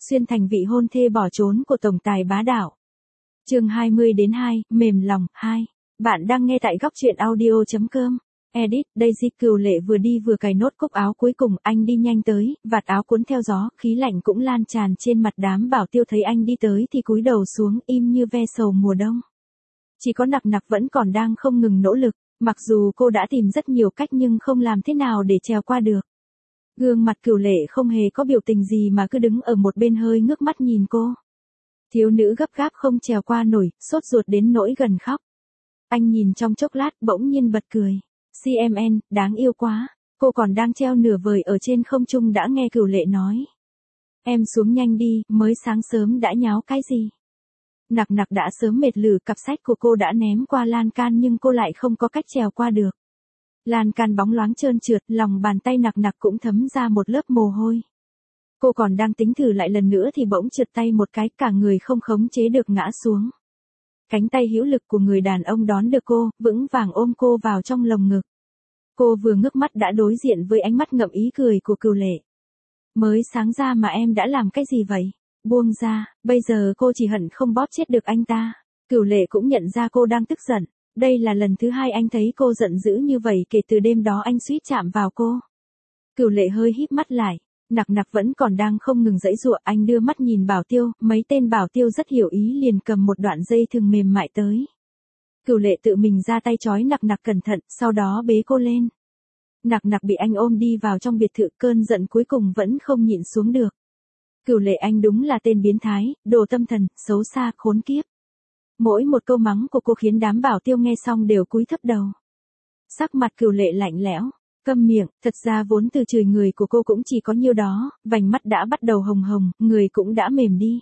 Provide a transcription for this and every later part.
xuyên thành vị hôn thê bỏ trốn của tổng tài bá đạo. Chương 20-2, mềm lòng, 2. Bạn đang nghe tại góc truyện audio.com. Edit, Daisy. Cửu Lệ vừa đi vừa cài nốt cúc áo cuối cùng, anh đi nhanh tới, vạt áo cuốn theo gió, khí lạnh cũng lan tràn trên mặt. Đám bảo tiêu thấy anh đi tới thì cúi đầu xuống, im như ve sầu mùa đông. Chỉ có Nặc Nặc vẫn còn đang không ngừng nỗ lực, mặc dù cô đã tìm rất nhiều cách nhưng không làm thế nào để trèo qua được. Gương mặt Cửu Lệ không hề có biểu tình gì mà cứ đứng ở một bên hơi ngước mắt nhìn cô. Thiếu nữ gấp gáp không trèo qua nổi, sốt ruột đến nỗi gần khóc. Anh nhìn trong chốc lát bỗng nhiên bật cười. CMN, đáng yêu quá. Cô còn đang treo nửa vời ở trên không trung đã nghe Cửu Lệ nói. Em xuống nhanh đi, mới sáng sớm đã nháo cái gì. Nặc Nặc đã sớm mệt lử, cặp sách của cô đã ném qua lan can nhưng cô lại không có cách trèo qua được. Lan can bóng loáng trơn trượt, lòng bàn tay Nặc Nặc cũng thấm ra một lớp mồ hôi. Cô còn đang tính thử lại lần nữa thì bỗng trượt tay một cái, cả người không khống chế được ngã xuống. Cánh tay hữu lực của người đàn ông đón được cô, vững vàng ôm cô vào trong lồng ngực. Cô vừa ngước mắt đã đối diện với ánh mắt ngậm ý cười của Cửu Lệ. Mới sáng ra mà em đã làm cái gì vậy? Buông ra, bây giờ cô chỉ hận không bóp chết được anh ta. Cửu Lệ cũng nhận ra cô đang tức giận. Đây là lần thứ hai anh thấy cô giận dữ như vậy kể từ đêm đó anh suýt chạm vào cô. Cửu Lệ hơi híp mắt lại. Nặc Nặc vẫn còn đang không ngừng giãy giụa, anh đưa mắt nhìn bảo tiêu, mấy tên bảo tiêu rất hiểu ý liền cầm một đoạn dây thừng mềm mại tới. Cửu Lệ tự mình ra tay trói Nặc Nặc cẩn thận, sau đó bế cô lên. Nặc Nặc bị anh ôm đi vào trong biệt thự, cơn giận cuối cùng vẫn không nhịn xuống được. Cửu Lệ, anh đúng là tên biến thái, đồ tâm thần, xấu xa, khốn kiếp. Mỗi một câu mắng của cô khiến đám bảo tiêu nghe xong đều cúi thấp đầu. Sắc mặt Cửu Lệ lạnh lẽo. Câm miệng, thật ra vốn từ chửi người của cô cũng chỉ có nhiêu đó, vành mắt đã bắt đầu hồng hồng, người cũng đã mềm đi.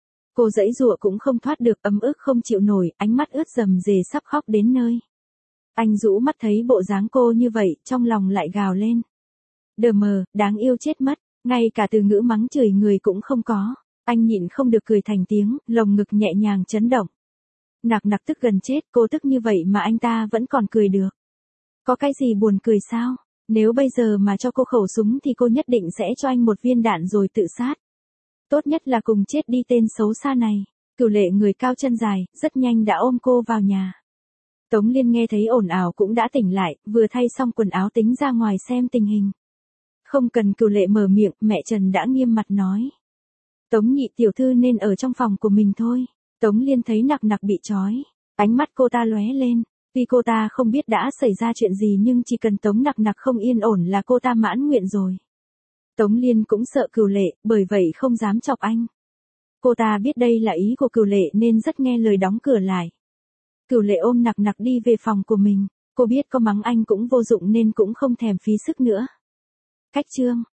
Cô giãy giụa cũng không thoát được, ấm ức không chịu nổi, ánh mắt ướt rầm rề sắp khóc đến nơi. Anh rũ mắt thấy bộ dáng cô như vậy, trong lòng lại gào lên. Đờ mờ, đáng yêu chết mất, ngay cả từ ngữ mắng chửi người cũng không có. Anh nhịn không được cười thành tiếng, lồng ngực nhẹ nhàng chấn động. Nặc Nặc tức gần chết, cô tức như vậy mà anh ta vẫn còn cười được. Có cái gì buồn cười sao? Nếu bây giờ mà cho cô khẩu súng thì cô nhất định sẽ cho anh một viên đạn rồi tự sát. Tốt nhất là cùng chết đi tên xấu xa này. Cửu Lệ người cao chân dài, rất nhanh đã ôm cô vào nhà. Tống Liên nghe thấy ồn ào cũng đã tỉnh lại, vừa thay xong quần áo tính ra ngoài xem tình hình. Không cần Cửu Lệ mở miệng, mẹ Trần đã nghiêm mặt nói. Tống nhị tiểu thư nên ở trong phòng của mình thôi. Tống Liên thấy Nặc Nặc bị trói, ánh mắt cô ta lóe lên. Tuy cô ta không biết đã xảy ra chuyện gì nhưng chỉ cần Tống Nặc Nặc không yên ổn là cô ta mãn nguyện rồi. Tống Liên cũng sợ Cửu Lệ, bởi vậy không dám chọc anh. Cô ta biết đây là ý của Cửu Lệ nên rất nghe lời đóng cửa lại. Cửu Lệ ôm Nặc Nặc đi về phòng của mình, cô biết có mắng anh cũng vô dụng nên cũng không thèm phí sức nữa. Cách chương